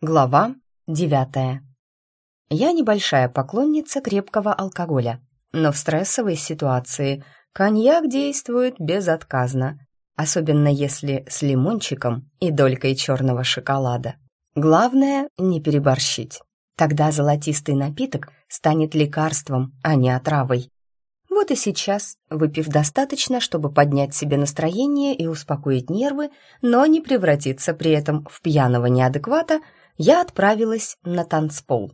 Глава 9. Я небольшая поклонница крепкого алкоголя, но в стрессовой ситуации коньяк действует безотказно, особенно если с лимончиком и долькой черного шоколада. Главное — не переборщить. Тогда золотистый напиток станет лекарством, а не отравой. Вот и сейчас, выпив достаточно, чтобы поднять себе настроение и успокоить нервы, но не превратиться при этом в пьяного неадеквата, я отправилась на танцпол.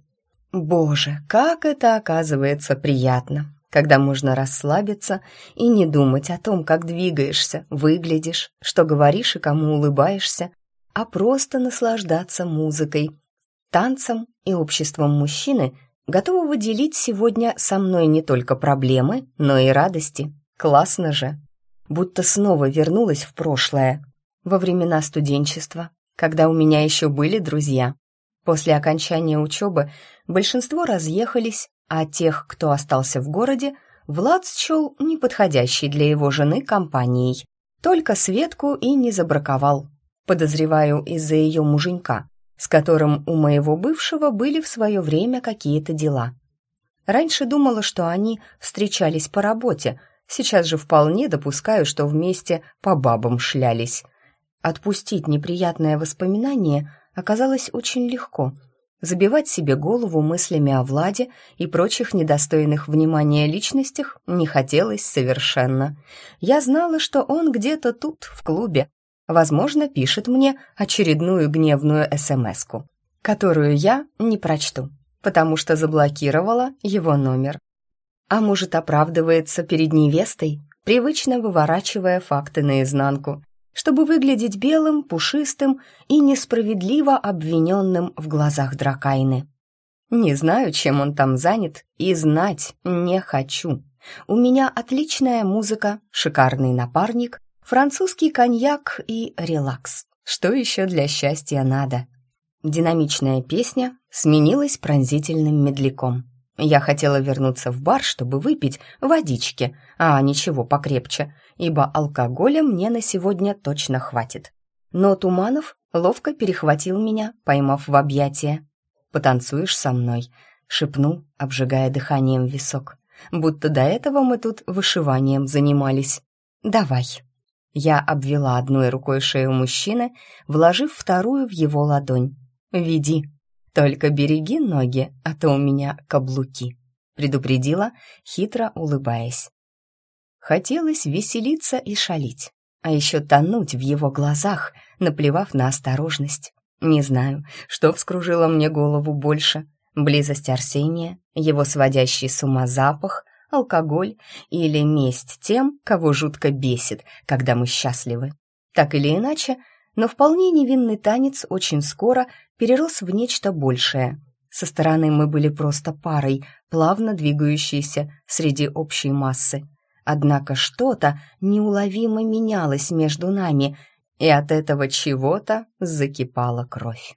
Боже, как это оказывается приятно, когда можно расслабиться и не думать о том, как двигаешься, выглядишь, что говоришь и кому улыбаешься, а просто наслаждаться музыкой, танцем и обществом мужчины, готового делить сегодня со мной не только проблемы, но и радости. Классно же! Будто снова вернулась в прошлое, во времена студенчества, когда у меня еще были друзья. После окончания учебы большинство разъехались, а тех, кто остался в городе, Влад счел неподходящей для его жены компанией. Только Светку и не забраковал. Подозреваю, из-за ее муженька, с которым у моего бывшего были в свое время какие-то дела. Раньше думала, что они встречались по работе, сейчас же вполне допускаю, что вместе по бабам шлялись. Отпустить неприятное воспоминание оказалось очень легко. Забивать себе голову мыслями о Владе и прочих недостойных внимания личностях не хотелось совершенно. Я знала, что он где-то тут, в клубе. Возможно, пишет мне очередную гневную смс-ку, которую я не прочту, потому что заблокировала его номер. А может, оправдывается перед невестой, привычно выворачивая факты наизнанку, чтобы выглядеть белым, пушистым и несправедливо обвиненным в глазах Дракайны. Не знаю, чем он там занят, и знать не хочу. У меня отличная музыка, шикарный напарник, французский коньяк и релакс. Что еще для счастья надо? Динамичная песня сменилась пронзительным медляком. Я хотела вернуться в бар, чтобы выпить водички, а ничего покрепче, ибо алкоголя мне на сегодня точно хватит. Но Туманов ловко перехватил меня, поймав в объятия. «Потанцуешь со мной?» — шепнул, обжигая дыханием висок. «Будто до этого мы тут вышиванием занимались. Давай». Я обвела одной рукой шею мужчины, вложив вторую в его ладонь. «Веди. Только береги ноги, а то у меня каблуки», — предупредила, хитро улыбаясь. Хотелось веселиться и шалить, а еще тонуть в его глазах, наплевав на осторожность. Не знаю, что вскружило мне голову больше: близость Арсения, его сводящий с ума запах, алкоголь или месть тем, кого жутко бесит, когда мы счастливы. Так или иначе, но вполне невинный танец очень скоро перерос в нечто большее. Со стороны мы были просто парой, плавно двигающейся среди общей массы. Однако что-то неуловимо менялось между нами, и от этого чего-то закипала кровь.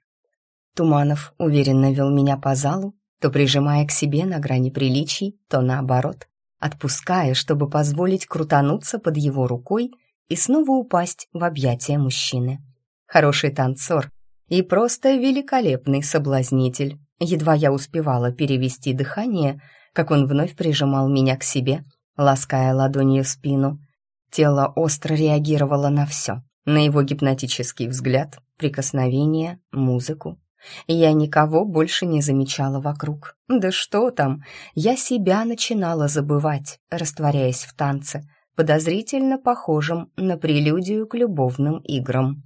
Туманов уверенно вел меня по залу, то прижимая к себе на грани приличий, то наоборот, отпуская, чтобы позволить крутануться под его рукой и снова упасть в объятия мужчины. Хороший танцор и просто великолепный соблазнитель. Едва я успевала перевести дыхание, как он вновь прижимал меня к себе, лаская ладонью спину. Тело остро реагировало на все, на его гипнотический взгляд, прикосновения, музыку. Я никого больше не замечала вокруг. Да что там, я себя начинала забывать, растворяясь в танце, подозрительно похожем на прелюдию к любовным играм.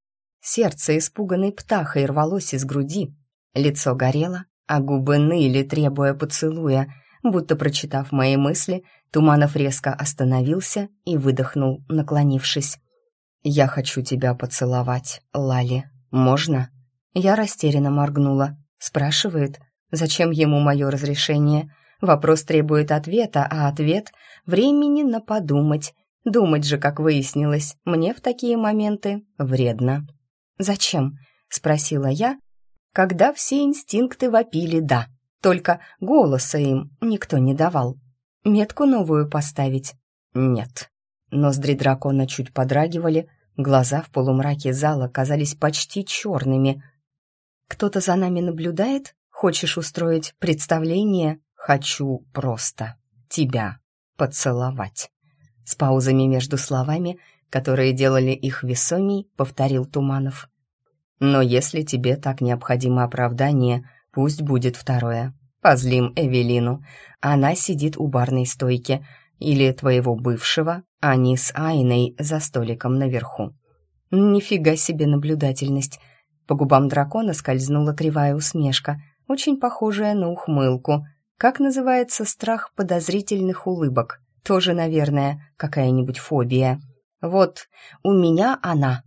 Сердце испуганной птахой рвалось из груди, лицо горело, а губы ныли, требуя поцелуя. Будто прочитав мои мысли, Туманов резко остановился и выдохнул, наклонившись. «Я хочу тебя поцеловать, Лали. Можно?» Я растерянно моргнула. Спрашивает, зачем ему мое разрешение? Вопрос требует ответа, а ответ — времени на подумать. Думать же, как выяснилось, мне в такие моменты вредно. «Зачем?» — спросила я, когда все инстинкты вопили «да». Только голоса им никто не давал. Метку новую поставить? Нет. Ноздри дракона чуть подрагивали, глаза в полумраке зала казались почти черными. Кто-то за нами наблюдает? Хочешь устроить представление? Хочу просто тебя поцеловать. С паузами между словами, которые делали их весомей, повторил Туманов. Но если тебе так необходимо оправдание, пусть будет второе. Позлим Эвелину. Она сидит у барной стойки. Или твоего бывшего, они с Айной за столиком наверху. Нифига себе наблюдательность. По губам дракона скользнула кривая усмешка, очень похожая на ухмылку. Как называется страх подозрительных улыбок? Тоже, наверное, какая-нибудь фобия. Вот, у меня она.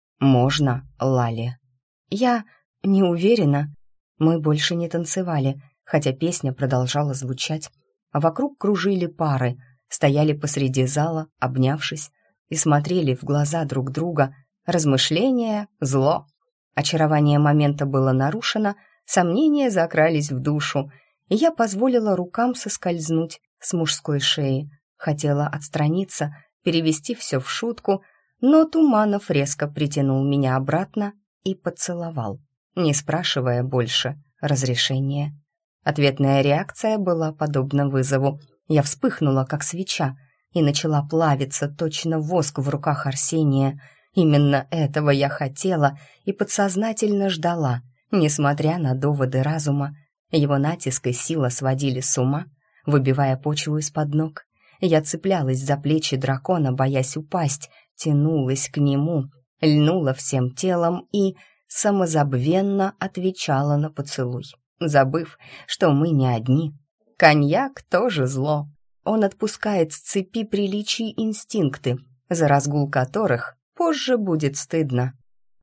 Можно, Лали. Я не уверена. Мы больше не танцевали, хотя песня продолжала звучать. А вокруг кружили пары, стояли посреди зала, обнявшись, и смотрели в глаза друг друга. Размышления — зло. Очарование момента было нарушено, сомнения закрались в душу, и я позволила рукам соскользнуть с мужской шеи. Хотела отстраниться, перевести все в шутку, но Туманов резко притянул меня обратно и поцеловал, не спрашивая больше разрешения. Ответная реакция была подобна вызову. Я вспыхнула, как свеча, и начала плавиться, точно воск в руках Арсения. Именно этого я хотела и подсознательно ждала, несмотря на доводы разума. Его натиск и сила сводили с ума, выбивая почву из-под ног. Я цеплялась за плечи дракона, боясь упасть, тянулась к нему, льнула всем телом и самозабвенно отвечала на поцелуй, забыв, что мы не одни. Коньяк тоже зло. Он отпускает с цепи приличий инстинкты, за разгул которых позже будет стыдно.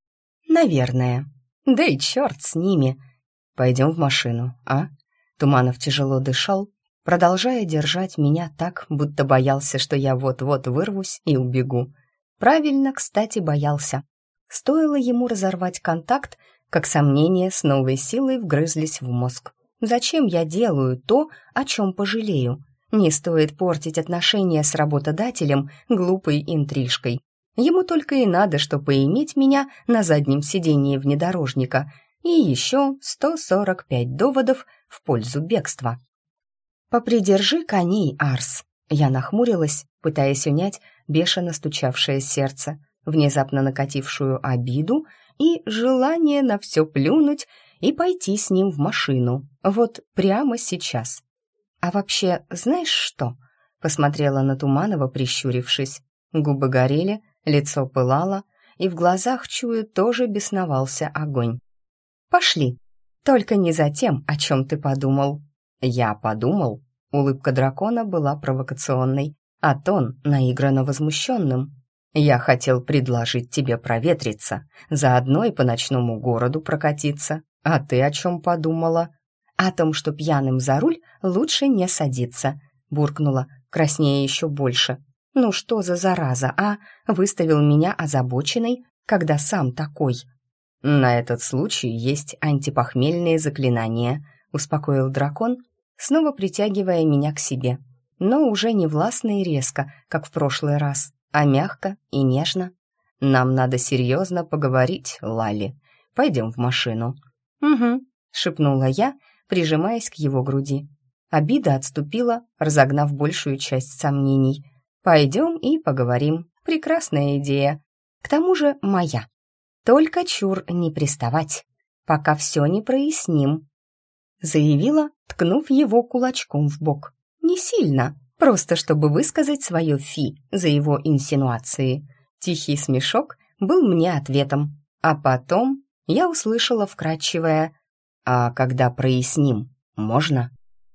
Наверное. Да и черт с ними. Пойдем в машину, а? Туманов тяжело дышал, продолжая держать меня так, будто боялся, что я вот-вот вырвусь и убегу. Правильно, кстати, боялся. Стоило ему разорвать контакт, как сомнения с новой силой вгрызлись в мозг. Зачем я делаю то, о чем пожалею? Не стоит портить отношения с работодателем глупой интрижкой. Ему только и надо, что поиметь меня на заднем сидении внедорожника и еще 145 доводов в пользу бегства. «Попридержи коней, Арс!» Я нахмурилась, пытаясь унять бешено стучавшее сердце, внезапно накатившую обиду и желание на все плюнуть и пойти с ним в машину, вот прямо сейчас. «А вообще, знаешь что?» — посмотрела на Туманова, прищурившись. Губы горели, лицо пылало, и в глазах, чую, тоже бесновался огонь. «Пошли, только не за тем, о чем ты подумал». «Я подумал?» Улыбка дракона была провокационной, а тон наигранно возмущенным. «Я хотел предложить тебе проветриться, заодно и по ночному городу прокатиться. А ты о чем подумала?» «О том, что пьяным за руль лучше не садиться», — буркнула, краснея еще больше. «Ну что за зараза, а? Выставил меня озабоченной, когда сам такой». «На этот случай есть антипохмельные заклинания», — успокоил дракон, снова притягивая меня к себе. Но уже не властно и резко, как в прошлый раз, а мягко и нежно. «Нам надо серьезно поговорить, Лали. Пойдем в машину». «Угу», — шепнула я, прижимаясь к его груди. Обида отступила, разогнав большую часть сомнений. «Пойдем и поговорим. Прекрасная идея. К тому же моя. Только чур не приставать, пока все не проясним», — заявила, ткнув его кулачком в бок. «Не сильно, просто чтобы высказать свое фи за его инсинуации». Тихий смешок был мне ответом. А потом я услышала вкрадчивое: «А когда проясним, можно?»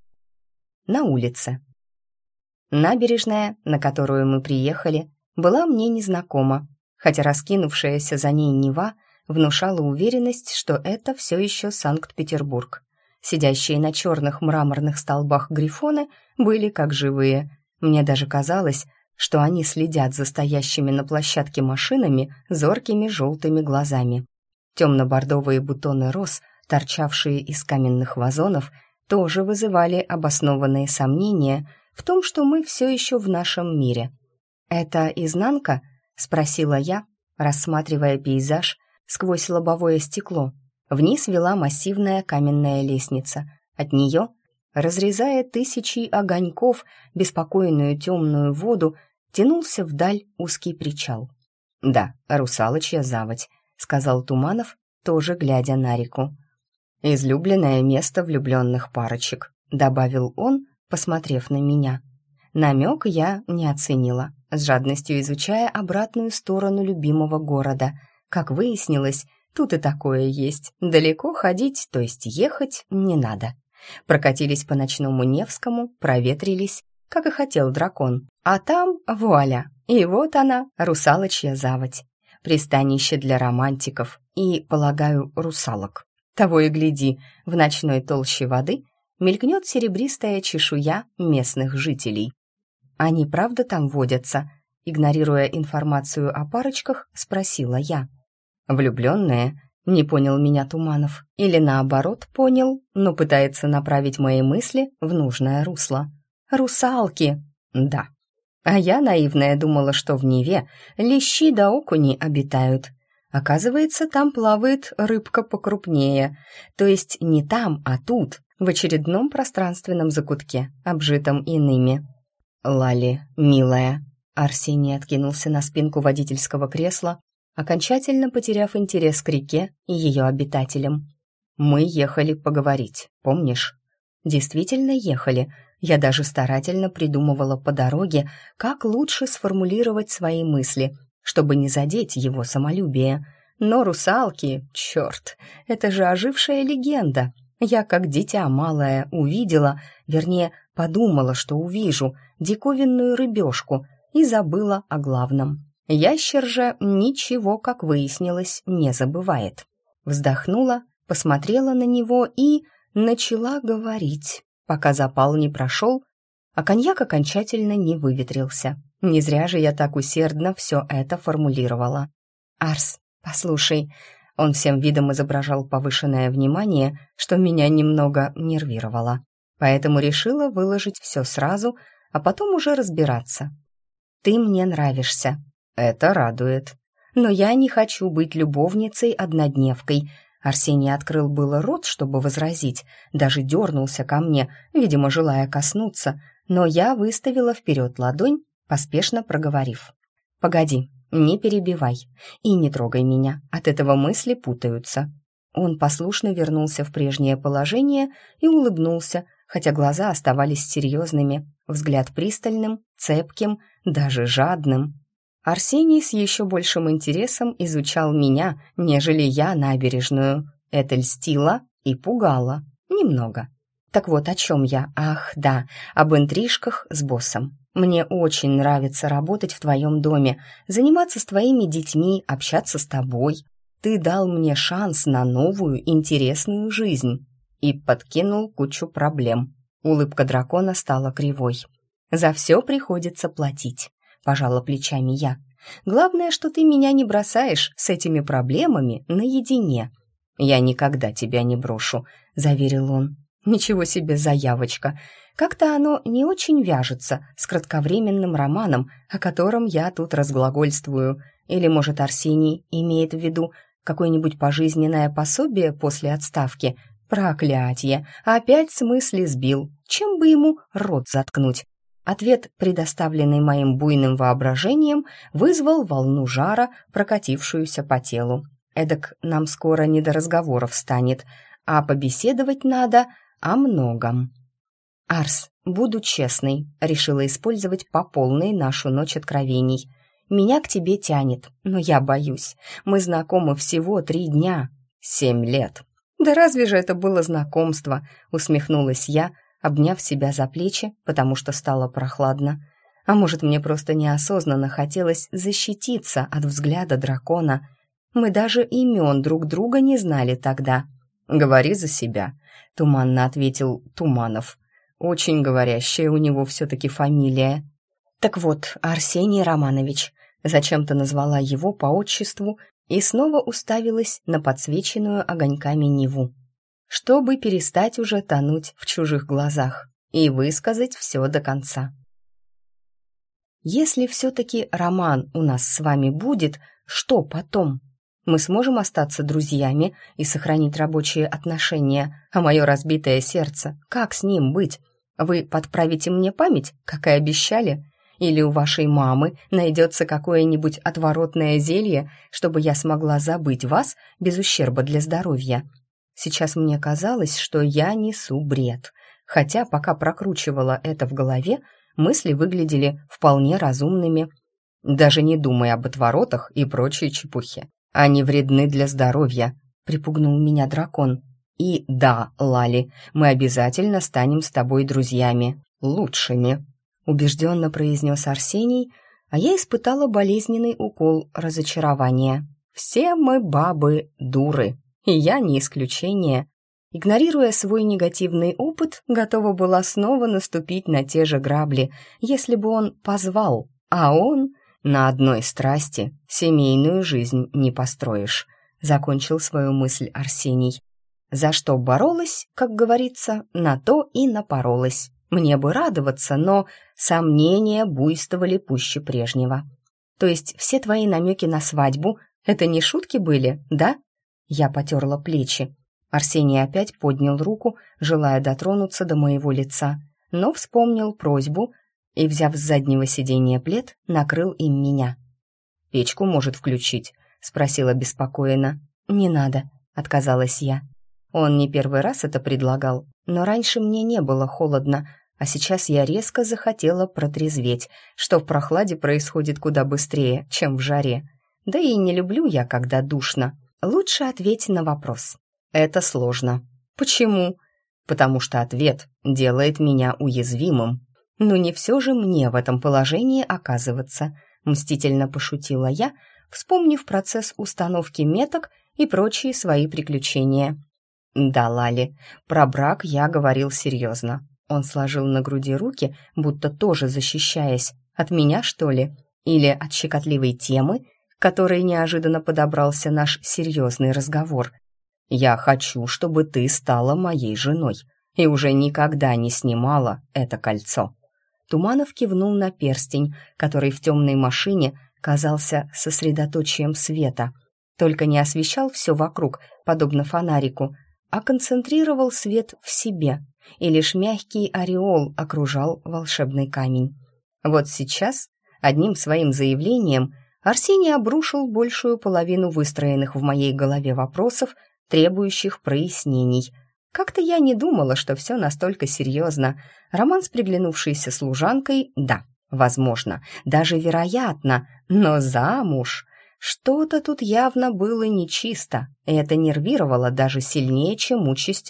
На улице. Набережная, на которую мы приехали, была мне незнакома, хотя раскинувшаяся за ней Нева внушала уверенность, что это все еще Санкт-Петербург. Сидящие на черных мраморных столбах грифоны были как живые. Мне даже казалось, что они следят за стоящими на площадке машинами зоркими желтыми глазами. Темно-бордовые бутоны роз, торчавшие из каменных вазонов, тоже вызывали обоснованные сомнения в том, что мы все еще в нашем мире. «Это изнанка?» — спросила я, рассматривая пейзаж сквозь лобовое стекло. Вниз вела массивная каменная лестница. От нее, разрезая тысячи огоньков беспокойную темную воду, тянулся вдаль узкий причал. «Да, русалочья заводь», — сказал Туманов, тоже глядя на реку. «Излюбленное место влюбленных парочек», — добавил он, посмотрев на меня. Намек я не оценила, с жадностью изучая обратную сторону любимого города. Как выяснилось, тут и такое есть. Далеко ходить, то есть ехать, не надо. Прокатились по ночному Невскому, проветрились, как и хотел дракон. А там вуаля, и вот она, русалочья заводь. Пристанище для романтиков и, полагаю, русалок. Того и гляди, в ночной толще воды мелькнет серебристая чешуя местных жителей. Они правда там водятся? Игнорируя информацию о парочках, спросила я. Влюбленные? Не понял меня Туманов. Или наоборот понял, но пытается направить мои мысли в нужное русло. Русалки! Да. А я, наивная, думала, что в Неве лещи да окуни обитают. Оказывается, там плавает рыбка покрупнее. То есть не там, а тут, в очередном пространственном закутке, обжитом иными. «Лали, милая», Арсений откинулся на спинку водительского кресла, окончательно потеряв интерес к реке и ее обитателям. «Мы ехали поговорить, помнишь?» Действительно ехали. Я даже старательно придумывала по дороге, как лучше сформулировать свои мысли, чтобы не задеть его самолюбие. Но русалки, черт, это же ожившая легенда. Я, как дитя малое, увидела, вернее, подумала, что увижу, диковинную рыбешку и забыла о главном. Ящер же ничего, как выяснилось, не забывает. Вздохнула, посмотрела на него и начала говорить, пока запал не прошел, а коньяк окончательно не выветрился. Не зря же я так усердно все это формулировала. «Арс, послушай», он всем видом изображал повышенное внимание, что меня немного нервировало. Поэтому решила выложить все сразу, а потом уже разбираться. «Ты мне нравишься». «Это радует». «Но я не хочу быть любовницей-однодневкой». Арсений открыл было рот, чтобы возразить, даже дернулся ко мне, видимо, желая коснуться, но я выставила вперед ладонь, поспешно проговорив. «Погоди, не перебивай и не трогай меня, от этого мысли путаются». Он послушно вернулся в прежнее положение и улыбнулся, хотя глаза оставались серьезными, взгляд пристальным, цепким, даже жадным. Арсений с еще большим интересом изучал меня, нежели я набережную. Это льстило и пугало. Немного. Так вот, о чем я? Ах, да, об интрижках с боссом. Мне очень нравится работать в твоем доме, заниматься с твоими детьми, общаться с тобой. Ты дал мне шанс на новую, интересную жизнь. И подкинул кучу проблем. Улыбка дракона стала кривой. За все приходится платить. Пожала плечами я. «Главное, что ты меня не бросаешь с этими проблемами наедине». «Я никогда тебя не брошу», — заверил он. «Ничего себе заявочка. Как-то оно не очень вяжется с кратковременным романом, о котором я тут разглагольствую. Или, может, Арсений имеет в виду какое-нибудь пожизненное пособие после отставки? Проклятье! Опять с мысли сбил. Чем бы ему рот заткнуть?» Ответ, предоставленный моим буйным воображением, вызвал волну жара, прокатившуюся по телу. Эдак нам скоро не до разговоров станет, а побеседовать надо о многом. «Арс, буду честной», — решила использовать по полной нашу ночь откровений. «Меня к тебе тянет, но я боюсь. Мы знакомы всего 3 дня». 7 лет. «Да разве же это было знакомство?» — усмехнулась я, обняв себя за плечи, потому что стало прохладно. А может, мне просто неосознанно хотелось защититься от взгляда дракона. Мы даже имен друг друга не знали тогда. «Говори за себя», — туманно ответил Туманов. Очень говорящая у него все-таки фамилия. «Так вот, Арсений Романович», зачем-то назвала его по отчеству и снова уставилась на подсвеченную огоньками Неву, чтобы перестать уже тонуть в чужих глазах и высказать все до конца. «Если все-таки роман у нас с вами будет, что потом? Мы сможем остаться друзьями и сохранить рабочие отношения, а мое разбитое сердце, как с ним быть? Вы подправите мне память, как и обещали? Или у вашей мамы найдется какое-нибудь отворотное зелье, чтобы я смогла забыть вас без ущерба для здоровья? Сейчас мне казалось, что я несу бред, хотя пока прокручивала это в голове, мысли выглядели вполне разумными. Даже не думай об отворотах и прочей чепухе. Они вредны для здоровья, припугнул меня дракон. И да, Лали, мы обязательно станем с тобой друзьями, лучшими, убежденно произнес Арсений, а я испытала болезненный укол разочарования. Все мы бабы дуры, и я не исключение. Игнорируя свой негативный опыт, готова была снова наступить на те же грабли, если бы он позвал, а он... «На одной страсти семейную жизнь не построишь», — закончил свою мысль Арсений. «За что боролась, как говорится, на то и напоролась. Мне бы радоваться, но сомнения буйствовали пуще прежнего. То есть все твои намеки на свадьбу — это не шутки были, да?» Я потерла плечи. Арсений опять поднял руку, желая дотронуться до моего лица, но вспомнил просьбу и, взяв с заднего сиденья плед, накрыл им меня. «Печку может включить?» — спросила беспокоенно. «Не надо», — отказалась я. Он не первый раз это предлагал, но раньше мне не было холодно, а сейчас я резко захотела протрезветь, что в прохладе происходит куда быстрее, чем в жаре. Да и не люблю я, когда душно. Лучше ответь на вопрос. Это сложно. Почему? Потому что ответ делает меня уязвимым. «Ну не все же мне в этом положении оказываться», — мстительно пошутила я, вспомнив процесс установки меток и прочие свои приключения. «Да, Лали, про брак я говорил серьезно». Он сложил на груди руки, будто тоже защищаясь. От меня, что ли? Или от щекотливой темы, к которой неожиданно подобрался наш серьезный разговор? «Я хочу, чтобы ты стала моей женой и уже никогда не снимала это кольцо». Туманов кивнул на перстень, который в темной машине казался сосредоточием света, только не освещал все вокруг, подобно фонарику, а концентрировал свет в себе, и лишь мягкий ореол окружал волшебный камень. Вот сейчас, одним своим заявлением, Арсений обрушил большую половину выстроенных в моей голове вопросов, требующих прояснений. Как-то я не думала, что все настолько серьезно. Роман с приглянувшейся служанкой, да, возможно, даже вероятно, но замуж... Что-то тут явно было нечисто, и это нервировало даже сильнее, чем участь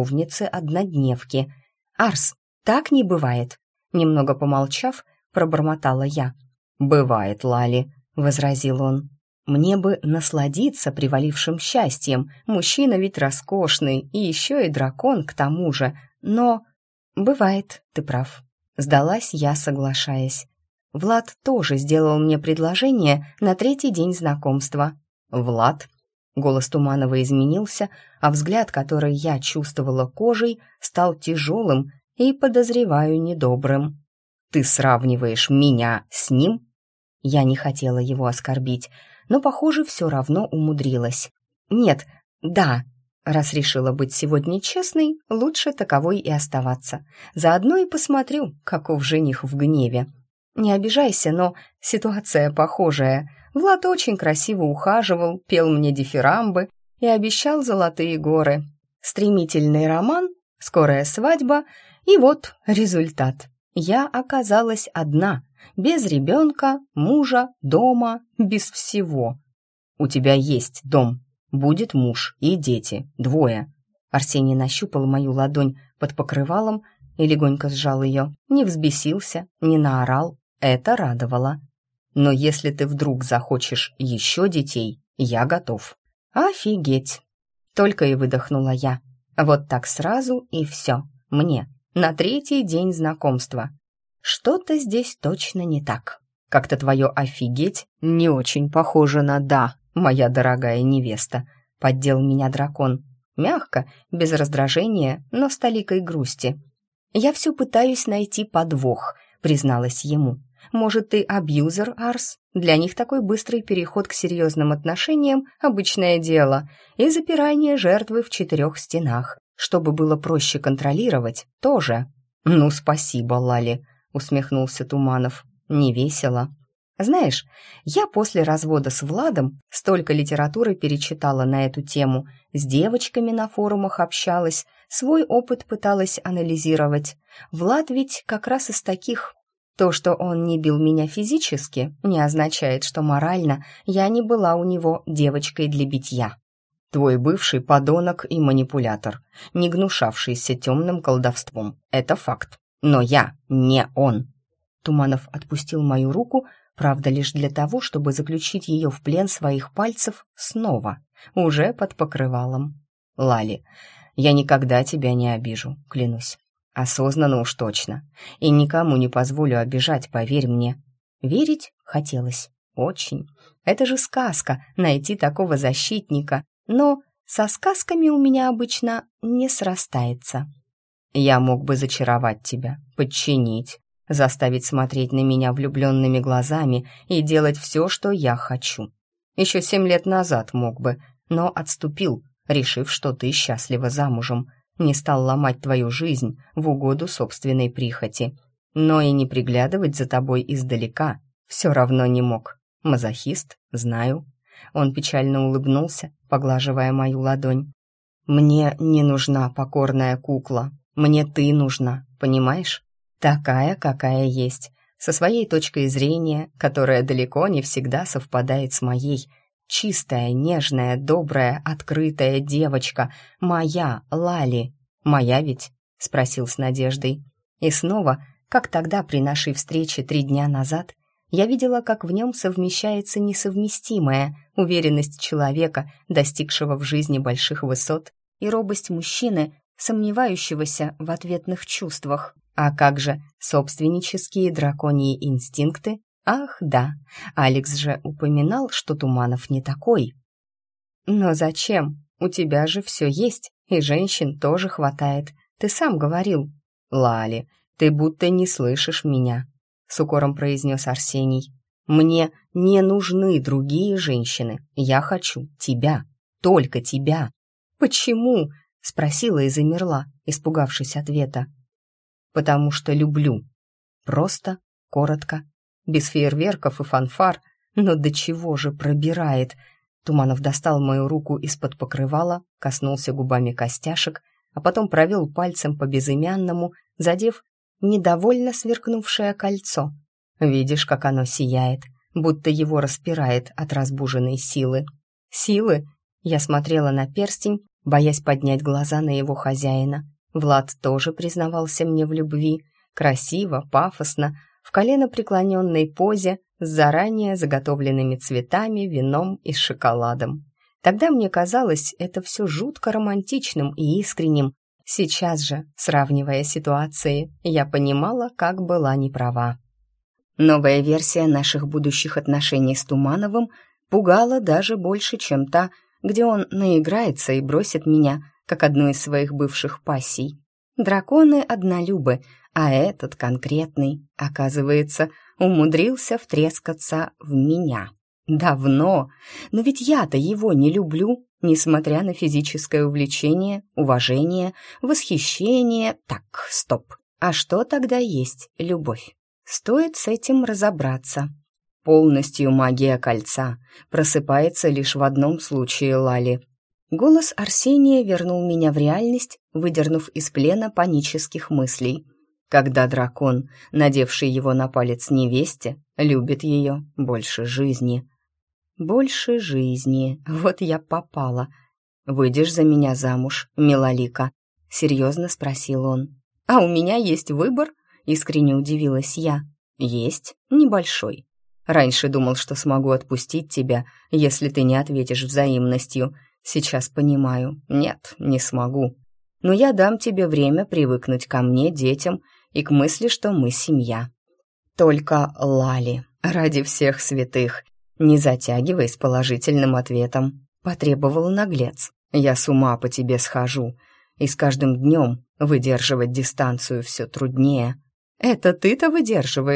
любовницы-однодневки. «Арс, так не бывает», — немного помолчав, пробормотала я. «Бывает, Лали», — возразил он. «Мне бы насладиться привалившим счастьем, мужчина ведь роскошный, и еще и дракон к тому же, но...» «Бывает, ты прав», — сдалась я, соглашаясь. Влад тоже сделал мне предложение на 3-й день знакомства. «Влад?» Голос Туманова изменился, а взгляд, который я чувствовала кожей, стал тяжелым и, подозреваю, недобрым. «Ты сравниваешь меня с ним?» Я не хотела его оскорбить, но, похоже, все равно умудрилась. «Нет, да», раз решила быть сегодня честной, лучше таковой и оставаться. Заодно и посмотрю, каков жених в гневе. Не обижайся, но ситуация похожая. Влад очень красиво ухаживал, пел мне дифирамбы и обещал золотые горы. Стремительный роман, скорая свадьба, и вот результат. Я оказалась одна, без ребенка, мужа, дома, без всего. «У тебя есть дом, будет муж и дети, 2». Арсений нащупал мою ладонь под покрывалом и легонько сжал ее. Не взбесился, не наорал. Это радовало. «Но если ты вдруг захочешь еще детей, я готов». «Офигеть!» Только и выдохнула я. Вот так сразу и все. Мне. На 3-й день знакомства. Что-то здесь точно не так. Как-то твое «офигеть» не очень похоже на «да», моя дорогая невеста. Поддел меня дракон. Мягко, без раздражения, но с толикой грусти. «Я все пытаюсь найти подвох», призналась ему. Может, ты абьюзер, Арс? Для них такой быстрый переход к серьезным отношениям — обычное дело, и запирание жертвы в 4 стенах, чтобы было проще контролировать, тоже. «Ну, спасибо, Лали», — усмехнулся Туманов. «Не весело». Знаешь, я после развода с Владом столько литературы перечитала на эту тему, с девочками на форумах общалась, свой опыт пыталась анализировать. Влад ведь как раз из таких. То, что он не бил меня физически, не означает, что морально я не была у него девочкой для битья. Твой бывший подонок и манипулятор, не гнушавшийся темным колдовством. Это факт. Но я не он. Туманов отпустил мою руку, правда, лишь для того, чтобы заключить ее в плен своих пальцев снова, уже под покрывалом. Лали, я никогда тебя не обижу, клянусь. Осознанно уж точно. И никому не позволю обижать, поверь мне. Верить хотелось. Очень. Это же сказка, найти такого защитника. Но со сказками у меня обычно не срастается. Я мог бы зачаровать тебя, подчинить, заставить смотреть на меня влюбленными глазами и делать все, что я хочу. Еще 7 лет назад мог бы, но отступил, решив, что ты счастлива замужем. Не стал ломать твою жизнь в угоду собственной прихоти. Но и не приглядывать за тобой издалека все равно не мог. Мазохист, знаю. Он печально улыбнулся, поглаживая мою ладонь. «Мне не нужна покорная кукла. Мне ты нужна, понимаешь? Такая, какая есть, со своей точкой зрения, которая далеко не всегда совпадает с моей. Чистая, нежная, добрая, открытая девочка. Моя, Лали. Моя ведь?» — спросил с надеждой. И снова, как тогда при нашей встрече 3 дня назад, я видела, как в нем совмещается несовместимая уверенность человека, достигшего в жизни больших высот, и робость мужчины, сомневающегося в ответных чувствах. А как же собственнические драконьи инстинкты? Ах, да, Алекс же упоминал, что Туманов не такой. Но зачем? У тебя же все есть, и женщин тоже хватает. Ты сам говорил. Лали, ты будто не слышишь меня, с укором произнес Арсений. Мне не нужны другие женщины. Я хочу тебя, только тебя. Почему? Спросила и замерла, испугавшись ответа. Потому что люблю. Просто, коротко, без фейерверков и фанфар, но до чего же пробирает. Туманов достал мою руку из-под покрывала, коснулся губами костяшек, а потом провел пальцем по безымянному, задев недовольно сверкнувшее кольцо. Видишь, как оно сияет, будто его распирает от разбуженной силы. Силы? Я смотрела на перстень, боясь поднять глаза на его хозяина. Влад тоже признавался мне в любви. Красиво, пафосно, в коленопреклоненной позе, с заранее заготовленными цветами, вином и шоколадом. Тогда мне казалось это все жутко романтичным и искренним. Сейчас же, сравнивая ситуации, я понимала, как была неправа. Новая версия наших будущих отношений с Тумановым пугала даже больше, чем та, где он наиграется и бросит меня, как одну из своих бывших пассий. Драконы однолюбы, а этот конкретный, оказывается, умудрился втрескаться в меня. Давно, но ведь я-то его не люблю, несмотря на физическое увлечение, уважение, восхищение. Так, стоп. А что тогда есть любовь? Стоит с этим разобраться. Полностью магия кольца просыпается лишь в одном случае, Лали. Голос Арсения вернул меня в реальность, выдернув из плена панических мыслей. Когда дракон, надевший его на палец невесте, любит ее больше жизни. Больше жизни, вот я попала. «Выйдешь за меня замуж, милолика?» — серьезно спросил он. «А у меня есть выбор?» — искренне удивилась я. «Есть, небольшой. Раньше думал, что смогу отпустить тебя, если ты не ответишь взаимностью. Сейчас понимаю, нет, не смогу. Но я дам тебе время привыкнуть ко мне, детям, и к мысли, что мы семья. Только, Лали, ради всех святых, не затягивай с положительным ответом», — потребовал наглец. «Я с ума по тебе схожу, и с каждым днем выдерживать дистанцию все труднее». «Это ты-то выдерживаешь?» —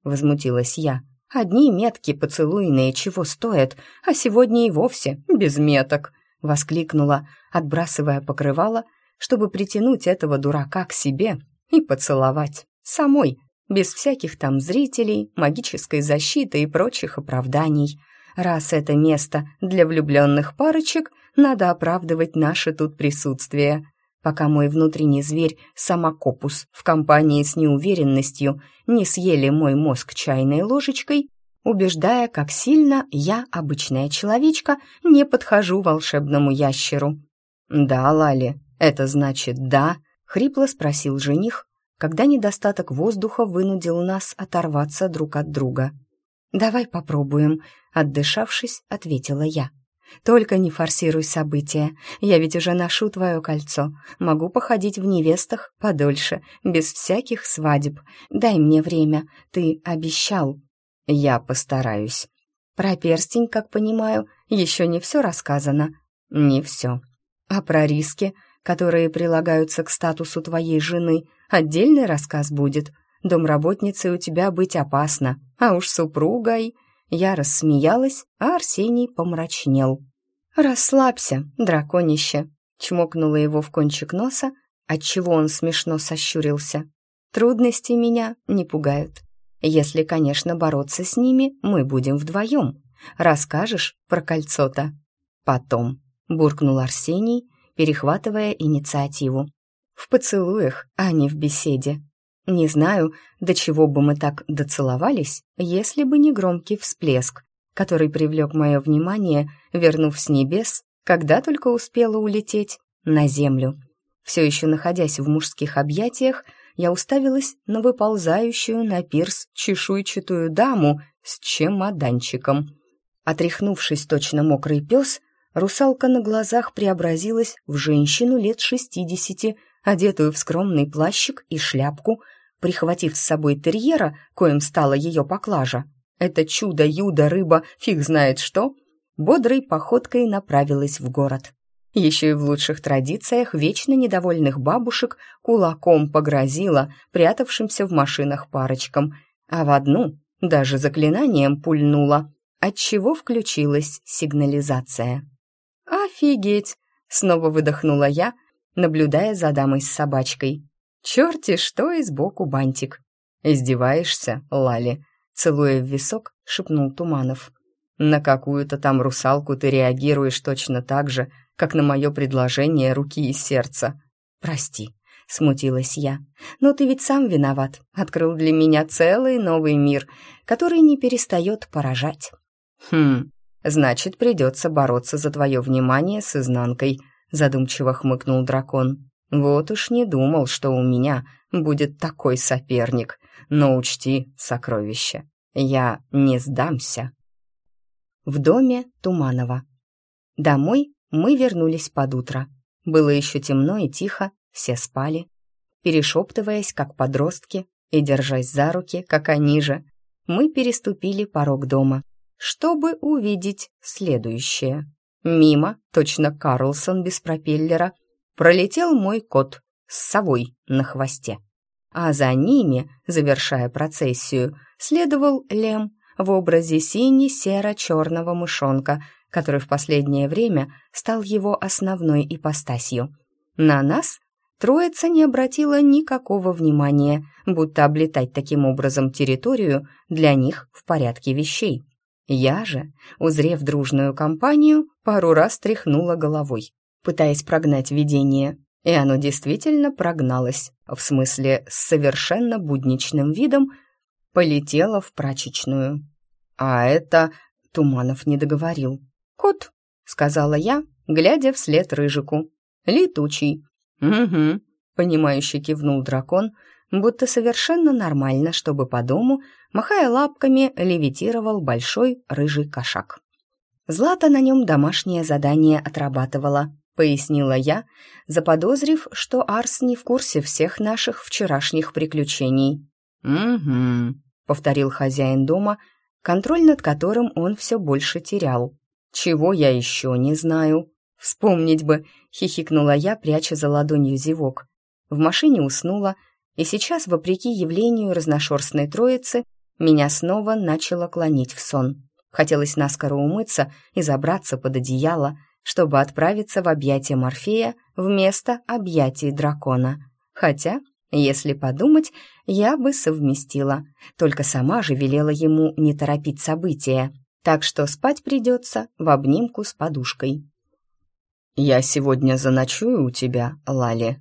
возмутилась я. «Одни метки поцелуйные чего стоят, а сегодня и вовсе без меток!» — воскликнула, отбрасывая покрывало, чтобы притянуть этого дурака к себе и поцеловать самой, без всяких там зрителей, магической защиты и прочих оправданий. Раз это место для влюбленных парочек, надо оправдывать наше тут присутствие. Пока мой внутренний зверь Самокопус в компании с неуверенностью не съели мой мозг чайной ложечкой, убеждая, как сильно я, обычная человечка, не подхожу волшебному ящеру. «Да, Лали, это значит да?» — хрипло спросил жених, когда недостаток воздуха вынудил нас оторваться друг от друга. «Давай попробуем», — отдышавшись, ответила я. «Только не форсируй события, я ведь уже ношу твое кольцо, могу походить в невестах подольше, без всяких свадеб. Дай мне время, ты обещал». «Я постараюсь». «Про перстень, как понимаю, еще не все рассказано». «Не все». «А про риски, которые прилагаются к статусу твоей жены, отдельный рассказ будет. Домработницей у тебя быть опасно, а уж супругой...» Я рассмеялась, а Арсений помрачнел. «Расслабься, драконище», — чмокнула его в кончик носа, отчего он смешно сощурился. «Трудности меня не пугают. Если, конечно, бороться с ними мы будем вдвоем. Расскажешь про кольцо-то?» «Потом», — буркнул Арсений, перехватывая инициативу. «В поцелуях, а не в беседе. Не знаю, до чего бы мы так доцеловались, если бы не громкий всплеск, который привлек мое внимание, вернув с небес, когда только успела улететь, на землю. Все еще находясь в мужских объятиях, я уставилась на выползающую на пирс чешуйчатую даму с чемоданчиком. Отряхнувшись точно мокрый пес, русалка на глазах преобразилась в женщину лет 60, одетую в скромный плащик и шляпку, прихватив с собой терьера, коим стала ее поклажа. Это чудо-юдо-рыба, фиг знает что, бодрой походкой направилась в город. Еще и в лучших традициях вечно недовольных бабушек кулаком погрозила прятавшимся в машинах парочкам, а в одну даже заклинанием пульнула, отчего включилась сигнализация. «Офигеть!» — снова выдохнула я, наблюдая за дамой с собачкой. «Черти что и сбоку бантик!» «Издеваешься, Лали?» — целуя в висок, шепнул Туманов. «На какую-то там русалку ты реагируешь точно так же, как на мое предложение руки и сердца». «Прости», — смутилась я, «но ты ведь сам виноват, открыл для меня целый новый мир, который не перестает поражать». Значит, придется бороться за твое внимание с изнанкой», — задумчиво хмыкнул дракон. «Вот уж не думал, что у меня будет такой соперник. Но учти, сокровище, я не сдамся». В доме Туманова. Домой мы вернулись под утро. Было еще темно и тихо, все спали. Перешептываясь, как подростки, и держась за руки, как они же, мы переступили порог дома, чтобы увидеть следующее. Мимо, точно Карлсон без пропеллера, пролетел мой кот с совой на хвосте. А за ними, завершая процессию, следовал Лем в образе сине-серо-черного мышонка, который в последнее время стал его основной ипостасью. На нас троица не обратила никакого внимания, будто облетать таким образом территорию для них в порядке вещей. Я же, узрев дружную компанию, пару раз тряхнула головой, пытаясь прогнать видение, и оно действительно прогналось, в смысле с совершенно будничным видом полетело в прачечную. «А это...» — Туманов не договорил. «Кот», — сказала я, глядя вслед Рыжику. «Летучий». «Угу», — понимающе кивнул дракон, будто совершенно нормально, чтобы по дому, махая лапками, левитировал большой рыжий кошак. «Злата на нем домашнее задание отрабатывала», — пояснила я, заподозрив, что Арс не в курсе всех наших вчерашних приключений. «Угу», — повторил хозяин дома, контроль над которым он все больше терял. «Чего я еще не знаю?» «Вспомнить бы», — хихикнула я, пряча за ладонью зевок. В машине уснула, и сейчас, вопреки явлению разношерстной троицы, меня снова начало клонить в сон. Хотелось наскоро умыться и забраться под одеяло, чтобы отправиться в объятия Морфея вместо объятий дракона. Хотя, если подумать, я бы совместила, только сама же велела ему не торопить события, так что спать придется в обнимку с подушкой. «Я сегодня заночую у тебя, Лали?»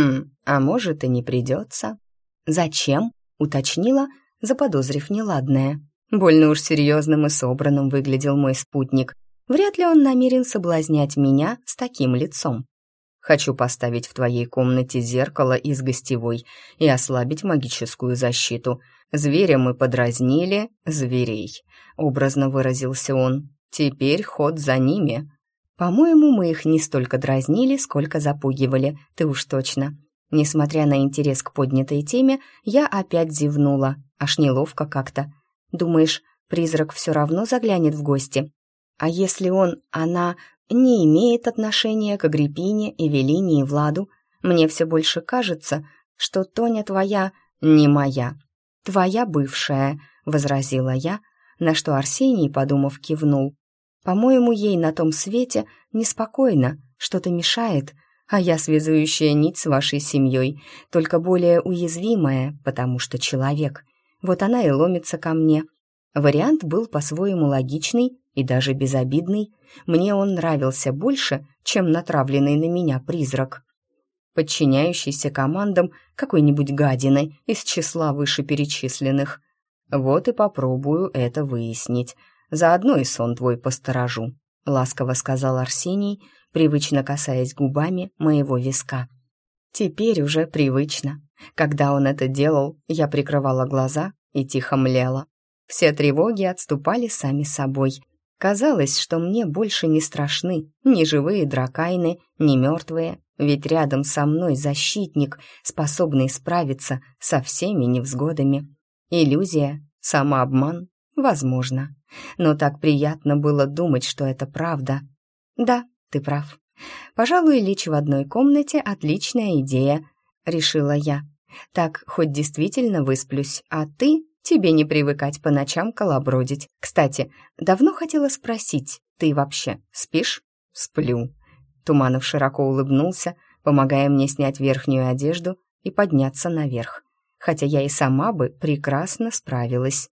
А может и не придется». «Зачем?» — уточнила, заподозрив неладное. Больно уж серьезным и собранным выглядел мой спутник. Вряд ли он намерен соблазнять меня с таким лицом. «Хочу поставить в твоей комнате зеркало из гостевой и ослабить магическую защиту. Зверя мы подразнили, зверей», — образно выразился он. «Теперь ход за ними». «По-моему, мы их не столько дразнили, сколько запугивали, ты уж точно». Несмотря на интерес к поднятой теме, я опять зевнула, аж неловко как-то. «Думаешь, призрак все равно заглянет в гости? А если она не имеет отношения к Агриппине, Эвелине и Владу? Мне все больше кажется, что Тоня твоя не моя. Твоя бывшая», — возразила я, на что Арсений, подумав, кивнул. «По-моему, ей на том свете неспокойно, что-то мешает, а я связующая нить с вашей семьей, только более уязвимая, потому что человек. Вот она и ломится ко мне». Вариант был по-своему логичный и даже безобидный. Мне он нравился больше, чем натравленный на меня призрак, подчиняющийся командам какой-нибудь гадины из числа вышеперечисленных. Вот и попробую это выяснить. Заодно и сон твой посторожу», — ласково сказал Арсений, привычно касаясь губами моего виска. Теперь уже привычно. Когда он это делал, я прикрывала глаза и тихо млела. Все тревоги отступали сами собой. Казалось, что мне больше не страшны ни живые дракайны, ни мертвые, ведь рядом со мной защитник, способный справиться со всеми невзгодами. Иллюзия, самообман, возможно. Но так приятно было думать, что это правда. Да, ты прав. Пожалуй, лечь в одной комнате — отличная идея, решила я. Так хоть действительно высплюсь, а тебе не привыкать по ночам колобродить. Кстати, давно хотела спросить, ты вообще спишь? Сплю. Туманов широко улыбнулся, помогая мне снять верхнюю одежду и подняться наверх. Хотя я и сама бы прекрасно справилась.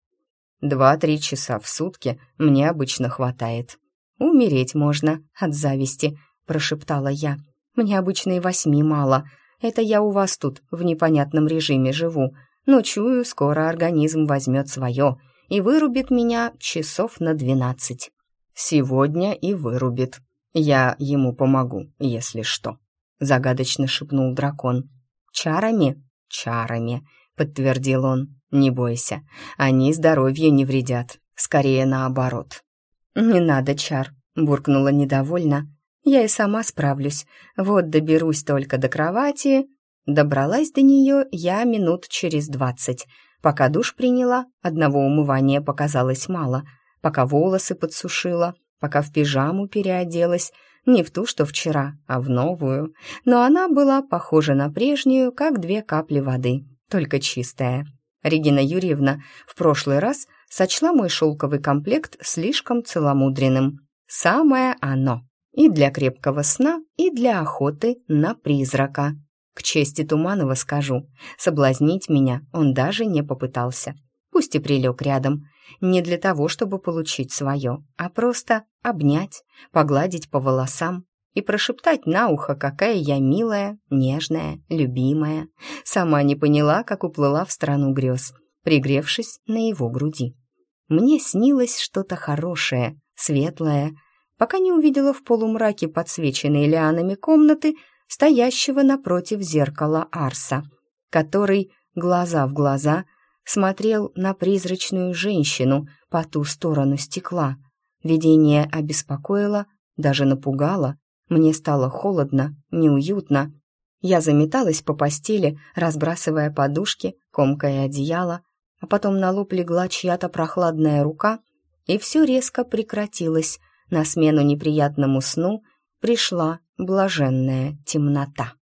2-3 часа в сутки мне обычно хватает. «Умереть можно от зависти», — прошептала я. «Мне обычно и 8 мало. Это я у вас тут в непонятном режиме живу. Но чую, скоро организм возьмет свое и вырубит меня часов на 12. Сегодня и вырубит. Я ему помогу, если что», — загадочно шепнул дракон. «Чарами?» «Чарами», — подтвердил он. «Не бойся, они здоровью не вредят, скорее наоборот». «Не надо чар», — буркнула недовольно. «Я и сама справлюсь. Вот доберусь только до кровати». Добралась до нее я минут через 20. Пока душ приняла, одного умывания показалось мало. Пока волосы подсушила, пока в пижаму переоделась. Не в ту, что вчера, а в новую. Но она была похожа на прежнюю, как 2 капли воды, только чистая. Регина Юрьевна в прошлый раз сочла мой шелковый комплект слишком целомудренным. Самое оно. И для крепкого сна, и для охоты на призрака. К чести Туманова скажу, соблазнить меня он даже не попытался. Пусть и прилег рядом. Не для того, чтобы получить свое, а просто обнять, погладить по волосам и прошептать на ухо, какая я милая, нежная, любимая. Сама не поняла, как уплыла в страну грез, пригревшись на его груди. Мне снилось что-то хорошее, светлое, пока не увидела в полумраке подсвеченной лианами комнаты стоящего напротив зеркала Арса, который, глаза в глаза, смотрел на призрачную женщину по ту сторону стекла. Видение обеспокоило, даже напугало. Мне стало холодно, неуютно. Я заметалась по постели, разбрасывая подушки, комкая одеяло, а потом на лоб легла чья-то прохладная рука, и все резко прекратилось. На смену неприятному сну пришла блаженная темнота.